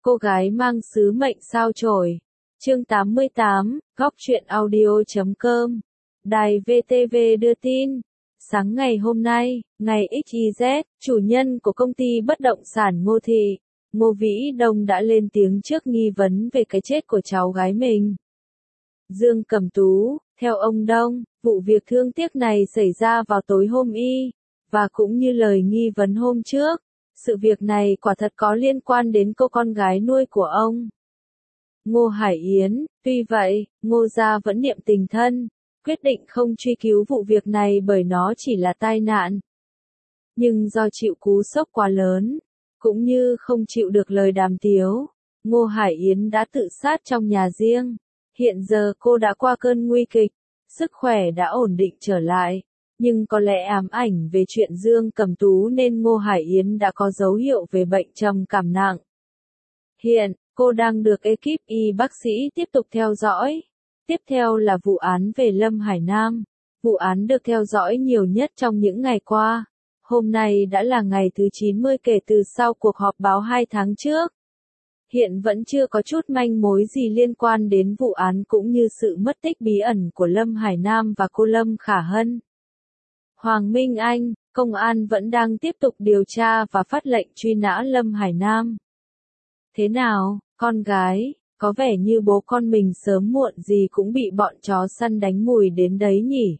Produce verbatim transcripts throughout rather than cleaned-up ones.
Cô gái mang sứ mệnh sao chổi. Chương tám mươi tám, góc truyện audio chấm com. Đài vê tê vê đưa tin. Sáng ngày hôm nay, ngày ích y dét, chủ nhân của công ty bất động sản Ngô Thị, Ngô Vĩ Đông đã lên tiếng trước nghi vấn về cái chết của cháu gái mình. Dương Cẩm Tú, theo ông Đông, vụ việc thương tiếc này xảy ra vào tối hôm y, và cũng như lời nghi vấn hôm trước, sự việc này quả thật có liên quan đến cô con gái nuôi của ông, Ngô Hải Yến. Tuy vậy, Ngô gia vẫn niệm tình thân, quyết định không truy cứu vụ việc này bởi nó chỉ là tai nạn. Nhưng do chịu cú sốc quá lớn, cũng như không chịu được lời đàm tiếu, Ngô Hải Yến đã tự sát trong nhà riêng. Hiện giờ cô đã qua cơn nguy kịch, sức khỏe đã ổn định trở lại, nhưng có lẽ ám ảnh về chuyện Dương Cẩm Tú nên Ngô Hải Yến đã có dấu hiệu về bệnh trầm cảm nặng. Hiện, cô đang được ekip y bác sĩ tiếp tục theo dõi. Tiếp theo là vụ án về Lâm Hải Nam. Vụ án được theo dõi nhiều nhất trong những ngày qua. Hôm nay đã là ngày thứ chín mươi kể từ sau cuộc họp báo hai tháng trước. Hiện vẫn chưa có chút manh mối gì liên quan đến vụ án cũng như sự mất tích bí ẩn của Lâm Hải Nam và cô Lâm Khả Hân. Hoàng Minh Anh, công an vẫn đang tiếp tục điều tra và phát lệnh truy nã Lâm Hải Nam. Thế nào, con gái, có vẻ như bố con mình sớm muộn gì cũng bị bọn chó săn đánh mùi đến đấy nhỉ?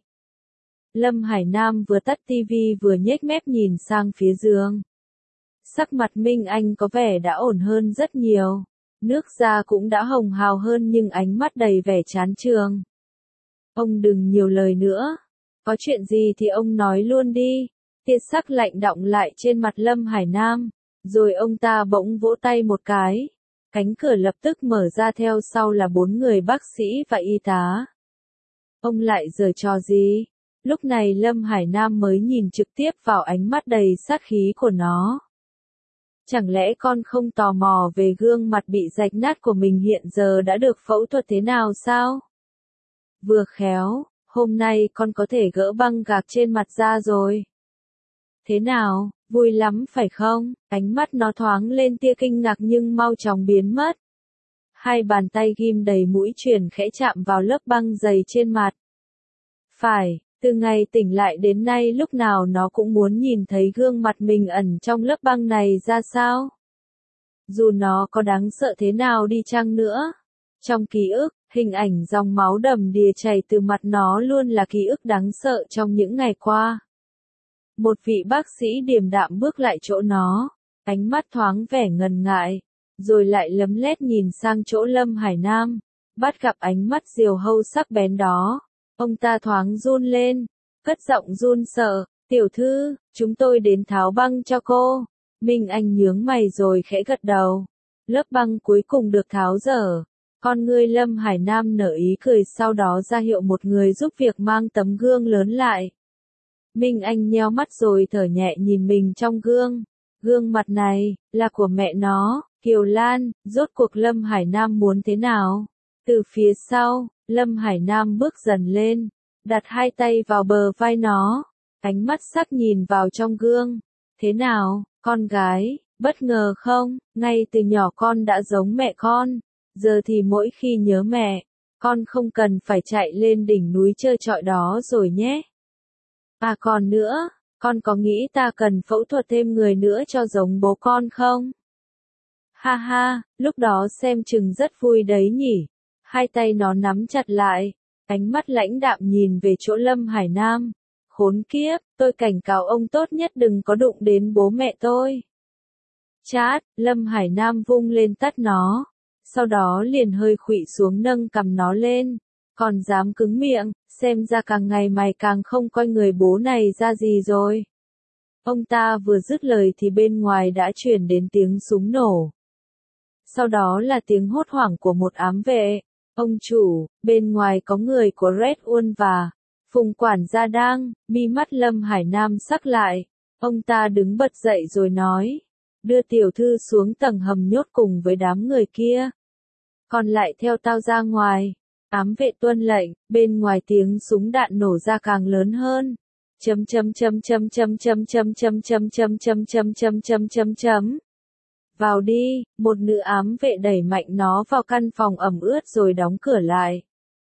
Lâm Hải Nam vừa tắt tivi vừa nhếch mép nhìn sang phía giường. Sắc mặt Minh Anh có vẻ đã ổn hơn rất nhiều. Nước da cũng đã hồng hào hơn nhưng ánh mắt đầy vẻ chán chường. Ông đừng nhiều lời nữa. Có chuyện gì thì ông nói luôn đi. Tia sắc lạnh đọng lại trên mặt Lâm Hải Nam. Rồi ông ta bỗng vỗ tay một cái. Cánh cửa lập tức mở ra, theo sau là bốn người bác sĩ và y tá. Ông lại giở trò gì? Lúc này Lâm Hải Nam mới nhìn trực tiếp vào ánh mắt đầy sát khí của nó. Chẳng lẽ con không tò mò về gương mặt bị rạch nát của mình hiện giờ đã được phẫu thuật thế nào sao? Vừa khéo, hôm nay con có thể gỡ băng gạc trên mặt ra rồi. Thế nào, vui lắm phải không? Ánh mắt nó thoáng lên tia kinh ngạc nhưng mau chóng biến mất. Hai bàn tay ghim đầy mũi chuyền khẽ chạm vào lớp băng dày trên mặt. Phải. Từ ngày tỉnh lại đến nay lúc nào nó cũng muốn nhìn thấy gương mặt mình ẩn trong lớp băng này ra sao. Dù nó có đáng sợ thế nào đi chăng nữa. Trong ký ức, hình ảnh dòng máu đầm đìa chảy từ mặt nó luôn là ký ức đáng sợ trong những ngày qua. Một vị bác sĩ điềm đạm bước lại chỗ nó, ánh mắt thoáng vẻ ngần ngại, rồi lại lấm lét nhìn sang chỗ Lâm Hải Nam, bắt gặp ánh mắt diều hâu sắc bén đó. Ông ta thoáng run lên, cất giọng run sợ, tiểu thư, chúng tôi đến tháo băng cho cô. Minh Anh nhướng mày rồi khẽ gật đầu. Lớp băng cuối cùng được tháo dở. Con ngươi Lâm Hải Nam nở ý cười, sau đó ra hiệu một người giúp việc mang tấm gương lớn lại. Minh Anh nheo mắt rồi thở nhẹ nhìn mình trong gương. Gương mặt này, là của mẹ nó, Kiều Lan. Rốt cuộc Lâm Hải Nam muốn thế nào? Từ phía sau, Lâm Hải Nam bước dần lên, đặt hai tay vào bờ vai nó, ánh mắt sắc nhìn vào trong gương. Thế nào, con gái, bất ngờ không? Ngay từ nhỏ con đã giống mẹ con, giờ thì mỗi khi nhớ mẹ, con không cần phải chạy lên đỉnh núi chơi trọi đó rồi nhé. À còn nữa, con có nghĩ ta cần phẫu thuật thêm người nữa cho giống bố con không? Ha ha, lúc đó xem chừng rất vui đấy nhỉ. Hai tay nó nắm chặt lại, ánh mắt lãnh đạm nhìn về chỗ Lâm Hải Nam. Khốn kiếp, tôi cảnh cáo ông tốt nhất đừng có đụng đến bố mẹ tôi. Chát, Lâm Hải Nam vung lên tát nó, sau đó liền hơi khuỵu xuống nâng cằm nó lên. Còn dám cứng miệng, xem ra càng ngày mày càng không coi người bố này ra gì rồi. Ông ta vừa dứt lời thì bên ngoài đã chuyển đến tiếng súng nổ. Sau đó là tiếng hốt hoảng của một ám vệ. Ông chủ, bên ngoài có người của Red Uôn và Phùng quản gia đang. Mi mắt Lâm Hải Nam sắc lại. Ông ta đứng bật dậy rồi nói. Đưa tiểu thư xuống tầng hầm nhốt cùng với đám người kia. Còn lại theo tao ra ngoài. Ám vệ tuân lệnh, bên ngoài tiếng súng đạn nổ ra càng lớn hơn. Chấm chấm chấm chấm chấm chấm chấm chấm chấm chấm chấm chấm chấm chấm chấm chấm. Vào đi, một nữ ám vệ đẩy mạnh nó vào căn phòng ẩm ướt rồi đóng cửa lại.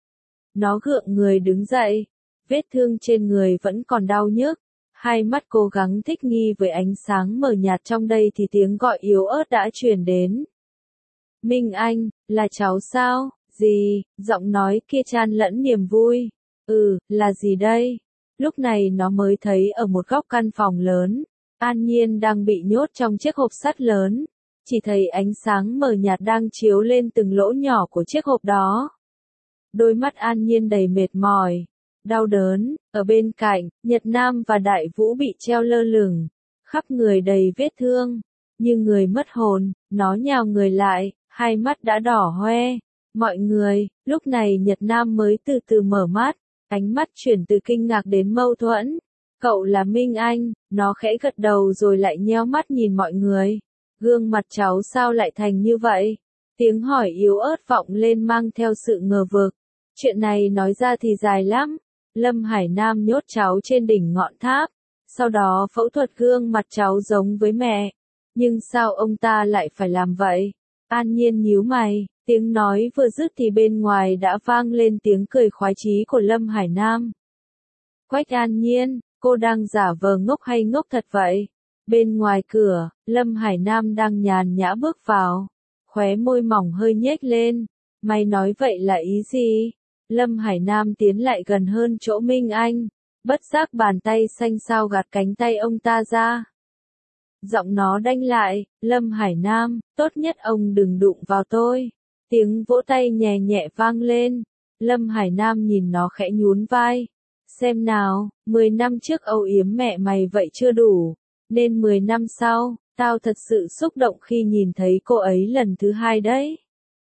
Nó gượng người đứng dậy, vết thương trên người vẫn còn đau nhức, hai mắt cố gắng thích nghi với ánh sáng mờ nhạt trong đây thì tiếng gọi yếu ớt đã truyền đến. Minh Anh, là cháu sao? Gì? Giọng nói kia chan lẫn niềm vui. Ừ, là gì đây? Lúc này nó mới thấy ở một góc căn phòng lớn, An Nhiên đang bị nhốt trong chiếc hộp sắt lớn. Chỉ thấy ánh sáng mờ nhạt đang chiếu lên từng lỗ nhỏ của chiếc hộp đó. Đôi mắt An Nhiên đầy mệt mỏi, đau đớn, ở bên cạnh, Nhật Nam và Đại Vũ bị treo lơ lửng, khắp người đầy vết thương, như người mất hồn, nó nhào người lại, hai mắt đã đỏ hoe. Mọi người, lúc này Nhật Nam mới từ từ mở mắt, ánh mắt chuyển từ kinh ngạc đến mâu thuẫn. Cậu là Minh Anh, nó khẽ gật đầu rồi lại nheo mắt nhìn mọi người. Gương mặt cháu sao lại thành như vậy? Tiếng hỏi yếu ớt vọng lên mang theo sự ngờ vực. Chuyện này nói ra thì dài lắm. Lâm Hải Nam nhốt cháu trên đỉnh ngọn tháp, sau đó phẫu thuật gương mặt cháu giống với mẹ. Nhưng sao ông ta lại phải làm vậy? An Nhiên nhíu mày, tiếng nói vừa dứt thì bên ngoài đã vang lên tiếng cười khoái chí của Lâm Hải Nam. Quách An Nhiên, cô đang giả vờ ngốc hay ngốc thật vậy? Bên ngoài cửa, Lâm Hải Nam đang nhàn nhã bước vào, khóe môi mỏng hơi nhếch lên. Mày nói vậy là ý gì? Lâm Hải Nam tiến lại gần hơn chỗ Minh Anh, bất giác bàn tay xanh xao gạt cánh tay ông ta ra. Giọng nó đanh lại, Lâm Hải Nam, tốt nhất ông đừng đụng vào tôi. Tiếng vỗ tay nhẹ nhẹ vang lên, Lâm Hải Nam nhìn nó khẽ nhún vai. Xem nào, mười năm trước âu yếm mẹ mày vậy chưa đủ, nên mười năm sau, tao thật sự xúc động khi nhìn thấy cô ấy lần thứ hai đấy.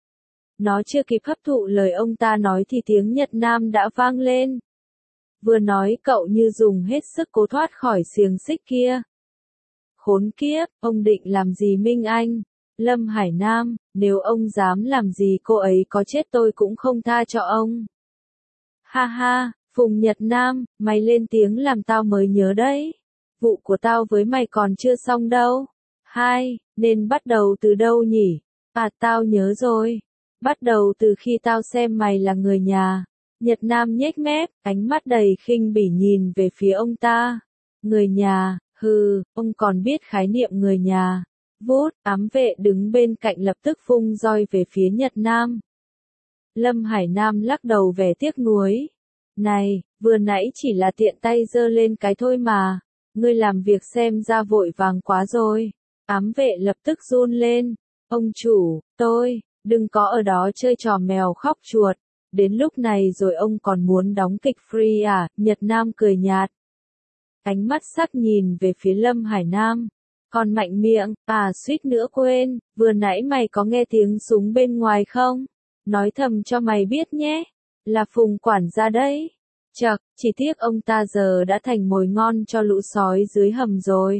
Nó chưa kịp hấp thụ lời ông ta nói thì tiếng Nhật Nam đã vang lên. Vừa nói cậu như dùng hết sức cố thoát khỏi xiềng xích kia. Khốn kiếp, ông định làm gì Minh Anh? Lâm Hải Nam, nếu ông dám làm gì cô ấy có chết tôi cũng không tha cho ông. Ha ha, Phùng Nhật Nam, mày lên tiếng làm tao mới nhớ đấy. Vụ của tao với mày còn chưa xong đâu. Hai, nên bắt đầu từ đâu nhỉ? À tao nhớ rồi. Bắt đầu từ khi tao xem mày là người nhà. Nhật Nam nhếch mép, ánh mắt đầy khinh bỉ nhìn về phía ông ta. Người nhà, hừ, ông còn biết khái niệm người nhà. Vút, ám vệ đứng bên cạnh lập tức vung roi về phía Nhật Nam. Lâm Hải Nam lắc đầu vẻ tiếc nuối. Này, vừa nãy chỉ là tiện tay giơ lên cái thôi mà. Ngươi làm việc xem ra vội vàng quá rồi. Ám vệ lập tức run lên. Ông chủ, tôi, đừng có ở đó chơi trò mèo khóc chuột. Đến lúc này rồi ông còn muốn đóng kịch free à? Nhật Nam cười nhạt. Ánh mắt sắc nhìn về phía Lâm Hải Nam. Còn mạnh miệng, à suýt nữa quên, vừa nãy mày có nghe tiếng súng bên ngoài không? Nói thầm cho mày biết nhé. Là Phùng quản gia đấy. Chậc, chỉ tiếc ông ta giờ đã thành mồi ngon cho lũ sói dưới hầm rồi.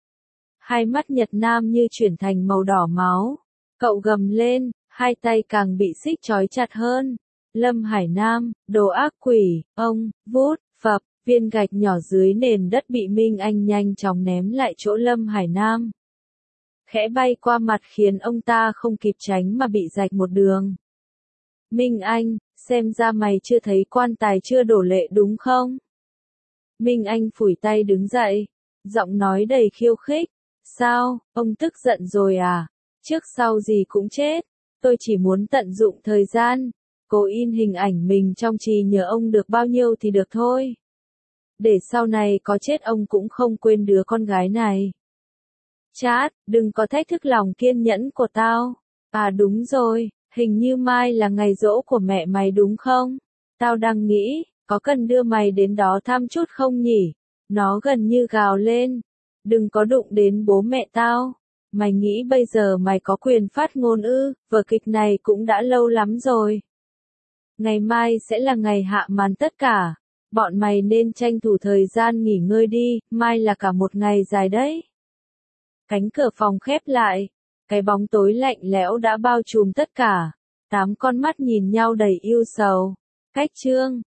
Hai mắt Nhật Nam như chuyển thành màu đỏ máu. Cậu gầm lên, hai tay càng bị xích trói chặt hơn. Lâm Hải Nam, đồ ác quỷ, ông, vút, phập, viên gạch nhỏ dưới nền đất bị Minh Anh nhanh chóng ném lại chỗ Lâm Hải Nam. Khẽ bay qua mặt khiến ông ta không kịp tránh mà bị rạch một đường. Minh Anh, xem ra mày chưa thấy quan tài chưa đổ lệ đúng không? Minh Anh phủi tay đứng dậy, giọng nói đầy khiêu khích. Sao, ông tức giận rồi à? Trước sau gì cũng chết, tôi chỉ muốn tận dụng thời gian, cố in hình ảnh mình trong trí nhớ ông được bao nhiêu thì được thôi. Để sau này có chết ông cũng không quên đứa con gái này. Chát, đừng có thách thức lòng kiên nhẫn của tao. À đúng rồi, hình như mai là ngày giỗ của mẹ mày đúng không? Tao đang nghĩ, có cần đưa mày đến đó thăm chút không nhỉ? Nó gần như gào lên. Đừng có đụng đến bố mẹ tao. Mày nghĩ bây giờ mày có quyền phát ngôn ư? Vở kịch này cũng đã lâu lắm rồi. Ngày mai sẽ là ngày hạ màn tất cả. Bọn mày nên tranh thủ thời gian nghỉ ngơi đi, mai là cả một ngày dài đấy. Cánh cửa phòng khép lại. Cái bóng tối lạnh lẽo đã bao trùm tất cả. Tám con mắt nhìn nhau đầy yêu sầu. Cách chương